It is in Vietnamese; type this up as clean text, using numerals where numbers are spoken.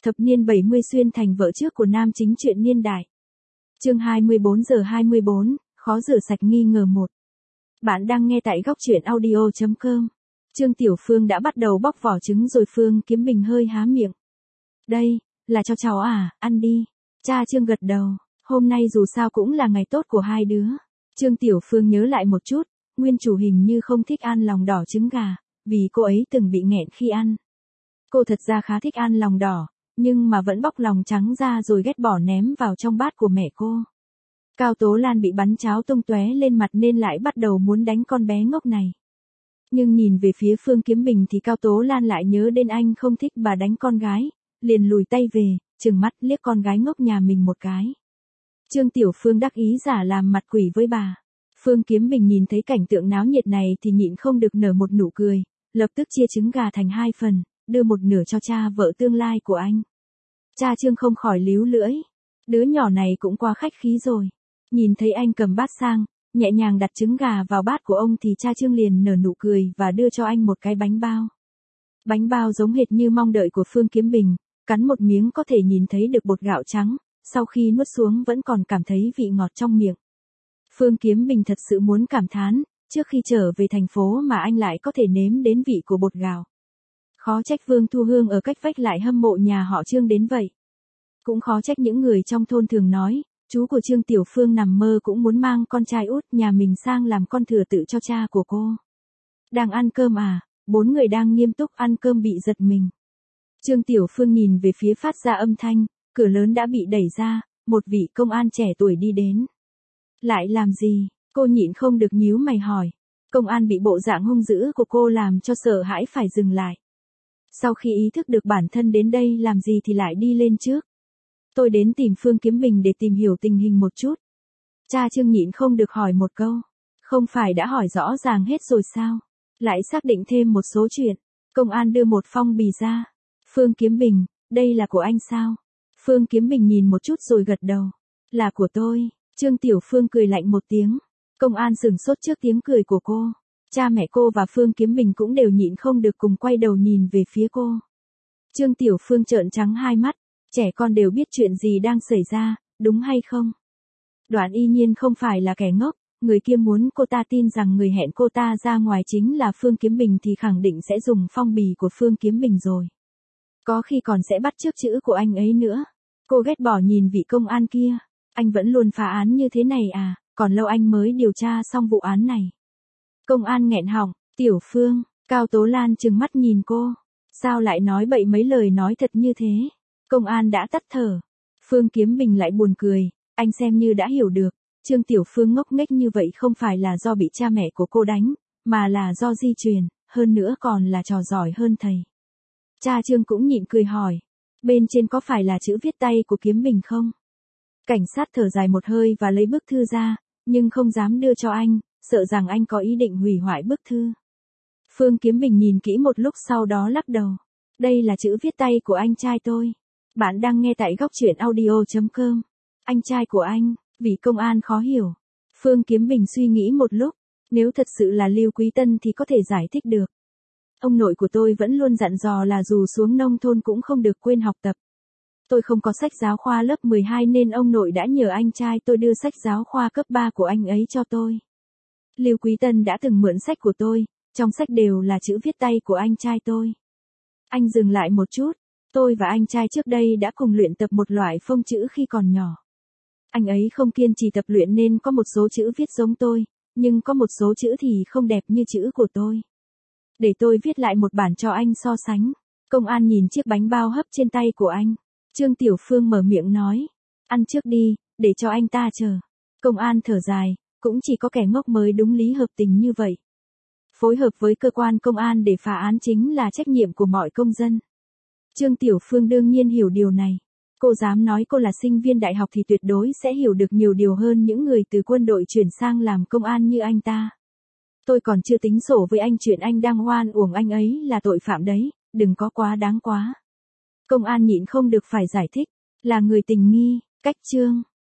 Thập niên 70 xuyên thành vợ trước của nam chính truyện niên đại. Chương 24:24, khó rửa sạch nghi ngờ 1. Bạn đang nghe tại góc truyện audio.com. Trương Tiểu Phương đã bắt đầu bóc vỏ trứng rồi. Phương Kiếm Bình hơi há miệng. Đây, là cho cháu à, ăn đi. Cha Trương gật đầu, hôm nay dù sao cũng là ngày tốt của hai đứa. Trương Tiểu Phương nhớ lại một chút, nguyên chủ hình như không thích ăn lòng đỏ trứng gà, vì cô ấy từng bị nghẹn khi ăn. Cô thật ra khá thích ăn lòng đỏ, nhưng mà vẫn bóc lòng trắng ra rồi ghét bỏ ném vào trong bát của mẹ cô. Cao Tố Lan bị bắn cháo tung tóe lên mặt nên lại bắt đầu muốn đánh con bé ngốc này. Nhưng nhìn về phía Phương Kiếm Bình thì Cao Tố Lan lại nhớ đến anh không thích bà đánh con gái, liền lùi tay về, trừng mắt liếc con gái ngốc nhà mình một cái. Trương Tiểu Phương đắc ý giả làm mặt quỷ với bà. Phương Kiếm Bình nhìn thấy cảnh tượng náo nhiệt này thì nhịn không được nở một nụ cười, lập tức chia trứng gà thành hai phần, đưa một nửa cho cha vợ tương lai của anh. Cha Trương không khỏi líu lưỡi. Đứa nhỏ này cũng quá khách khí rồi. Nhìn thấy anh cầm bát sang, nhẹ nhàng đặt trứng gà vào bát của ông thì cha Trương liền nở nụ cười và đưa cho anh một cái bánh bao. Bánh bao giống hệt như mong đợi của Phương Kiếm Bình, cắn một miếng có thể nhìn thấy được bột gạo trắng, sau khi nuốt xuống vẫn còn cảm thấy vị ngọt trong miệng. Phương Kiếm Bình thật sự muốn cảm thán, trước khi trở về thành phố mà anh lại có thể nếm đến vị của bột gạo. Khó trách Vương Thu Hương ở cách vách lại hâm mộ nhà họ Trương đến vậy. Cũng khó trách những người trong thôn thường nói, chú của Trương Tiểu Phương nằm mơ cũng muốn mang con trai út nhà mình sang làm con thừa tự cho cha của cô. Đang ăn cơm à? Bốn người đang nghiêm túc ăn cơm bị giật mình. Trương Tiểu Phương nhìn về phía phát ra âm thanh, cửa lớn đã bị đẩy ra, một vị công an trẻ tuổi đi đến. Lại làm gì? Cô nhịn không được nhíu mày hỏi. Công an bị bộ dạng hung dữ của cô làm cho sợ hãi phải dừng lại. Sau khi ý thức được bản thân đến đây làm gì thì lại đi lên trước. Tôi đến tìm Phương Kiếm Bình để tìm hiểu tình hình một chút. Cha Trương nhịn không được hỏi một câu. Không phải đã hỏi rõ ràng hết rồi sao? Lại xác định thêm một số chuyện. Công an đưa một phong bì ra. Phương Kiếm Bình, đây là của anh sao? Phương Kiếm Bình nhìn một chút rồi gật đầu. Là của tôi. Trương Tiểu Phương cười lạnh một tiếng. Công an sửng sốt trước tiếng cười của cô. Cha mẹ cô và Phương Kiếm Bình cũng đều nhịn không được cùng quay đầu nhìn về phía cô. Trương Tiểu Phương trợn trắng hai mắt. Trẻ con đều biết chuyện gì đang xảy ra, đúng hay không? Đoạn y nhiên không phải là kẻ ngốc, người kia muốn cô ta tin rằng người hẹn cô ta ra ngoài chính là Phương Kiếm Bình thì khẳng định sẽ dùng phong bì của Phương Kiếm Bình rồi. Có khi còn sẽ bắt chước chữ của anh ấy nữa. Cô ghét bỏ nhìn vị công an kia. Anh vẫn luôn phá án như thế này à, còn lâu anh mới điều tra xong vụ án này. Công an nghẹn họng, Tiểu Phương, Cao Tố Lan trừng mắt nhìn cô. Sao lại nói bậy mấy lời nói thật như thế? Công an đã tắt thở. Phương Kiếm Bình lại buồn cười, anh xem như đã hiểu được. Trương Tiểu Phương ngốc nghếch như vậy không phải là do bị cha mẹ của cô đánh, mà là do di truyền, hơn nữa còn là trò giỏi hơn thầy. Cha Trương cũng nhịn cười hỏi, bên trên có phải là chữ viết tay của Kiếm Bình không? Cảnh sát thở dài một hơi và lấy bức thư ra, nhưng không dám đưa cho anh, sợ rằng anh có ý định hủy hoại bức thư. Phương Kiếm Bình nhìn kỹ một lúc sau đó lắc đầu. Đây là chữ viết tay của anh trai tôi. Bạn đang nghe tại góc truyện audio.com. Anh trai của anh, vì công an khó hiểu. Phương Kiếm Bình suy nghĩ một lúc, nếu thật sự là Lưu Quý Tân thì có thể giải thích được. Ông nội của tôi vẫn luôn dặn dò là dù xuống nông thôn cũng không được quên học tập. Tôi không có sách giáo khoa lớp 12 nên ông nội đã nhờ anh trai tôi đưa sách giáo khoa cấp 3 của anh ấy cho tôi. Lưu Quý Tân đã từng mượn sách của tôi, trong sách đều là chữ viết tay của anh trai tôi. Anh dừng lại một chút. Tôi và anh trai trước đây đã cùng luyện tập một loại phông chữ khi còn nhỏ. Anh ấy không kiên trì tập luyện nên có một số chữ viết giống tôi, nhưng có một số chữ thì không đẹp như chữ của tôi. Để tôi viết lại một bản cho anh so sánh. Công an nhìn chiếc bánh bao hấp trên tay của anh. Trương Tiểu Phương mở miệng nói. Ăn trước đi, để cho anh ta chờ. Công an thở dài, cũng chỉ có kẻ ngốc mới đúng lý hợp tình như vậy. Phối hợp với cơ quan công an để phá án chính là trách nhiệm của mọi công dân. Trương Tiểu Phương đương nhiên hiểu điều này. Cô dám nói cô là sinh viên đại học thì tuyệt đối sẽ hiểu được nhiều điều hơn những người từ quân đội chuyển sang làm công an như anh ta. Tôi còn chưa tính sổ với anh chuyện anh đang oan uổng anh ấy là tội phạm đấy, đừng có quá đáng quá. Công an nhịn không được phải giải thích, là người tình nghi, cách Trương.